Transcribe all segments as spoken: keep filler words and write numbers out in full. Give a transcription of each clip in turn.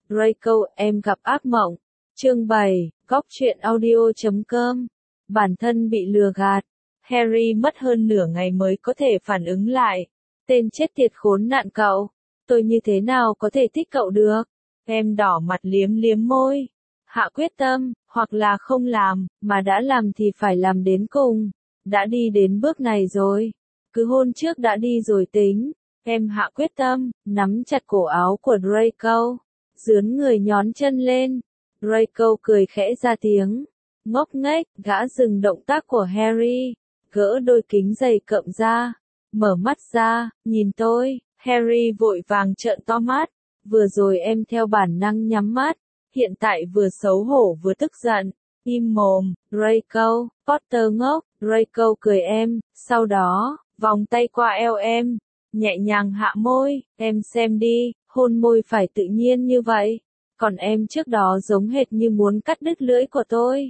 Draco, em gặp ác mộng. Chương bảy, góc truyện audio chấm com. Bản thân bị lừa gạt. Harry mất hơn nửa ngày mới có thể phản ứng lại. Tên chết tiệt khốn nạn cậu. Tôi như thế nào có thể thích cậu được? Em đỏ mặt liếm liếm môi. Hạ quyết tâm, hoặc là không làm, mà đã làm thì phải làm đến cùng. Đã đi đến bước này rồi. Cứ hôn trước đã đi rồi tính. Em hạ quyết tâm, nắm chặt cổ áo của Draco. Dướn người nhón chân lên. Draco cười khẽ ra tiếng. Ngốc nghếch, gã dừng động tác của Harry. Gỡ đôi kính dày cộm ra. Mở mắt ra, nhìn tôi. Harry vội vàng trợn to mắt. Vừa rồi em theo bản năng nhắm mắt. Hiện tại vừa xấu hổ vừa tức giận. Im mồm, Draco. Potter ngốc. Draco cười em. Sau đó, vòng tay qua eo em. Nhẹ nhàng hạ môi. Em xem đi, hôn môi phải tự nhiên như vậy. Còn em trước đó giống hệt như muốn cắt đứt lưỡi của tôi.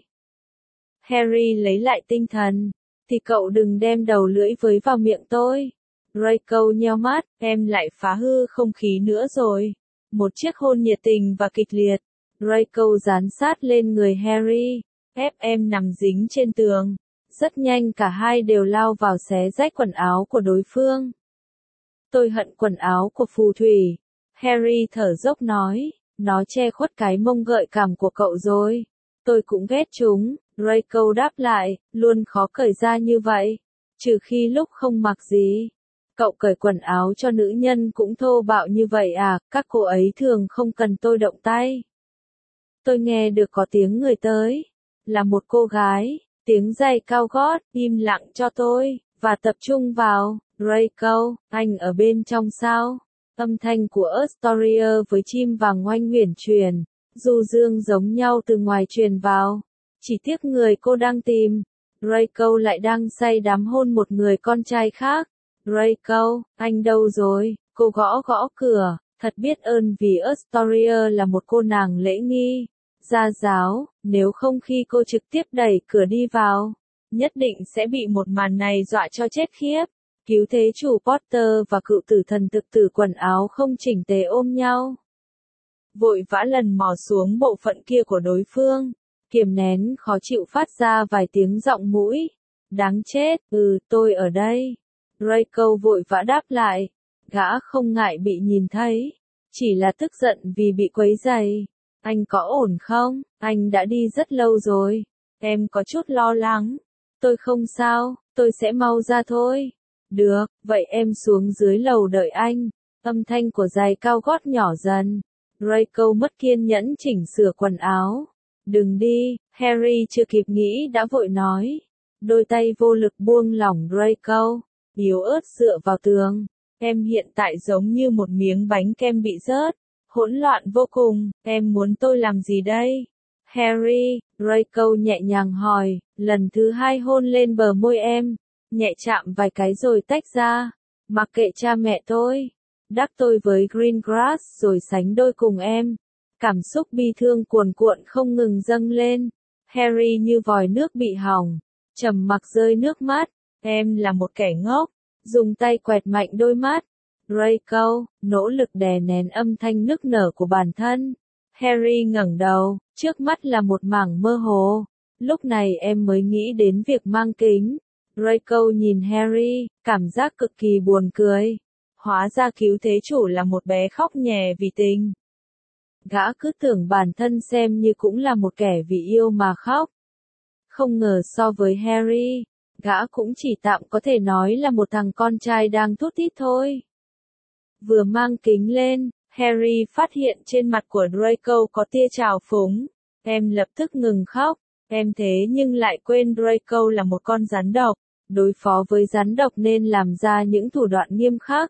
Harry lấy lại tinh thần. Thì cậu đừng đem đầu lưỡi với vào miệng tôi. Draco nheo mắt, em lại phá hư không khí nữa rồi. Một chiếc hôn nhiệt tình và kịch liệt. Draco dán sát lên người Harry, ép em nằm dính trên tường. Rất nhanh cả hai đều lao vào xé rách quần áo của đối phương. Tôi hận quần áo của phù thủy. Harry thở dốc nói, nó che khuất cái mông gợi cảm của cậu rồi. Tôi cũng ghét chúng, Draco đáp lại, luôn khó cởi ra như vậy. Trừ khi lúc không mặc gì. Cậu cởi quần áo cho nữ nhân cũng thô bạo như vậy à, các cô ấy thường không cần tôi động tay. Tôi nghe được có tiếng người tới. Là một cô gái, tiếng giày cao gót, im lặng cho tôi, và tập trung vào. Draco, anh ở bên trong sao? Âm thanh của Astoria với chim vàng oanh huyền truyền, du dương giống nhau từ ngoài truyền vào. Chỉ tiếc người cô đang tìm. Draco lại đang say đắm hôn một người con trai khác. Draco, anh đâu rồi? Cô gõ gõ cửa, thật biết ơn vì Astoria là một cô nàng lễ nghi, gia giáo, nếu không khi cô trực tiếp đẩy cửa đi vào, nhất định sẽ bị một màn này dọa cho chết khiếp. Cứu thế chủ Potter và cựu tử thần thực tử quần áo không chỉnh tề ôm nhau. Vội vã lần mò xuống bộ phận kia của đối phương, kiềm nén khó chịu phát ra vài tiếng giọng mũi. Đáng chết, ừ, tôi ở đây. Draco vội vã đáp lại. Gã không ngại bị nhìn thấy. Chỉ là tức giận vì bị quấy rầy. Anh có ổn không? Anh đã đi rất lâu rồi. Em có chút lo lắng. Tôi không sao, tôi sẽ mau ra thôi. Được, vậy em xuống dưới lầu đợi anh. Âm thanh của giày cao gót nhỏ dần. Draco mất kiên nhẫn chỉnh sửa quần áo. Đừng đi, Harry chưa kịp nghĩ đã vội nói. Đôi tay vô lực buông lỏng Draco. Yếu ớt dựa vào tường. Em hiện tại giống như một miếng bánh kem bị rớt. Hỗn loạn vô cùng, em muốn tôi làm gì đây? Harry, Draco nhẹ nhàng hỏi, lần thứ hai hôn lên bờ môi em. Nhẹ chạm vài cái rồi tách ra. Mặc kệ cha mẹ tôi. Đáp tôi với Greengrass rồi sánh đôi cùng em. Cảm xúc bi thương cuồn cuộn không ngừng dâng lên. Harry như vòi nước bị hỏng. Trầm mặc rơi nước mắt. Em là một kẻ ngốc. Dùng tay quẹt mạnh đôi mắt. Draco, nỗ lực đè nén âm thanh nức nở của bản thân. Harry ngẩng đầu, trước mắt là một mảng mơ hồ. Lúc này em mới nghĩ đến việc mang kính. Draco nhìn Harry, cảm giác cực kỳ buồn cười. Hóa ra cứu thế chủ là một bé khóc nhè vì tình. Gã cứ tưởng bản thân xem như cũng là một kẻ vì yêu mà khóc. Không ngờ so với Harry, gã cũng chỉ tạm có thể nói là một thằng con trai đang thút thít thôi. Vừa mang kính lên, Harry phát hiện trên mặt của Draco có tia trào phúng. Em lập tức ngừng khóc. Em thế nhưng lại quên Draco là một con rắn độc. Đối phó với rắn độc nên làm ra những thủ đoạn nghiêm khắc.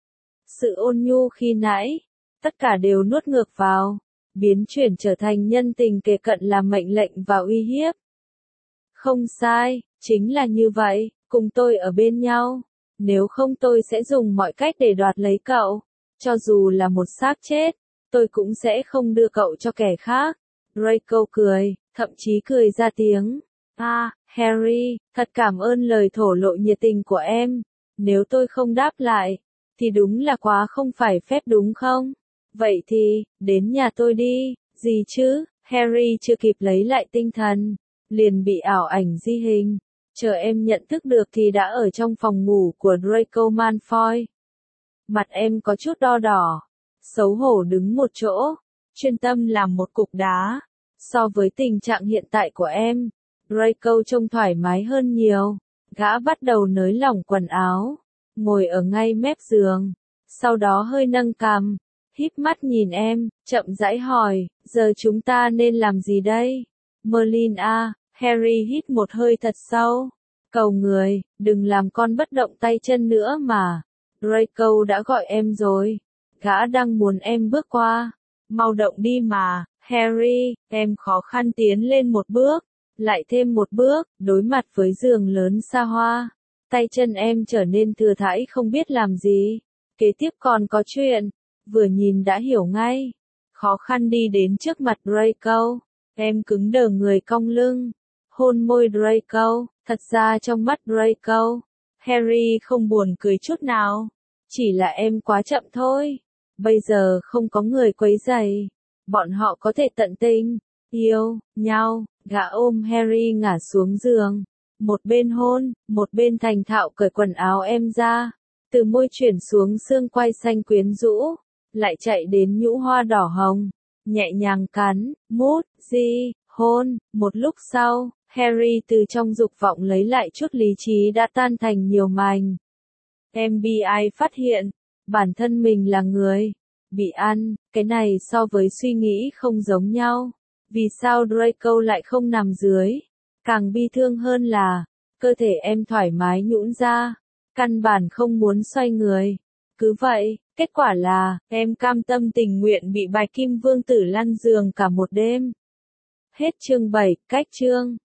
Sự ôn nhu khi nãy, tất cả đều nuốt ngược vào, biến chuyển trở thành nhân tình kề cận là mệnh lệnh và uy hiếp. Không sai, chính là như vậy, cùng tôi ở bên nhau. Nếu không tôi sẽ dùng mọi cách để đoạt lấy cậu. Cho dù là một xác chết, tôi cũng sẽ không đưa cậu cho kẻ khác. Draco cười, thậm chí cười ra tiếng. À, Harry, thật cảm ơn lời thổ lộ nhiệt tình của em. Nếu tôi không đáp lại, thì đúng là quá không phải phép đúng không? Vậy thì, đến nhà tôi đi, gì chứ, Harry chưa kịp lấy lại tinh thần, liền bị ảo ảnh di hình. Chờ em nhận thức được thì đã ở trong phòng ngủ của Draco Malfoy. Mặt em có chút đo đỏ, xấu hổ đứng một chỗ, chuyên tâm làm một cục đá. So với tình trạng hiện tại của em, Draco trông thoải mái hơn nhiều. Gã bắt đầu nới lỏng quần áo, ngồi ở ngay mép giường, sau đó hơi nâng cằm, híp mắt nhìn em, chậm rãi hỏi, giờ chúng ta nên làm gì đây? Merlin à, Harry hít một hơi thật sâu, cầu người, đừng làm con bất động tay chân nữa mà. Draco đã gọi em rồi, gã đang muốn em bước qua, mau động đi mà. Harry, em khó khăn tiến lên một bước, lại thêm một bước, đối mặt với giường lớn xa hoa. Tay chân em trở nên thừa thãi không biết làm gì. Kế tiếp còn có chuyện, vừa nhìn đã hiểu ngay. Khó khăn đi đến trước mặt Draco, em cứng đờ người cong lưng, hôn môi Draco. Thật ra trong mắt Draco, Harry không buồn cười chút nào, chỉ là em quá chậm thôi. Bây giờ không có người quấy rầy, bọn họ có thể tận tình yêu nhau. Gã ôm Harry ngả xuống giường, một bên hôn, một bên thành thạo cởi quần áo em ra, từ môi chuyển xuống xương quai xanh quyến rũ, lại chạy đến nhũ hoa đỏ hồng, nhẹ nhàng cắn, mút, di, hôn. Một lúc sau, Harry từ trong dục vọng lấy lại chút lý trí đã tan thành nhiều mảnh. em bê i phát hiện, bản thân mình là người bị ăn, cái này so với suy nghĩ không giống nhau. Vì sao Draco lại không nằm dưới? Càng bi thương hơn là, cơ thể em thoải mái nhũn ra, căn bản không muốn xoay người. Cứ vậy, kết quả là, em cam tâm tình nguyện bị Bạch Kim Vương tử lăn giường cả một đêm. Hết chương bảy, cách chương.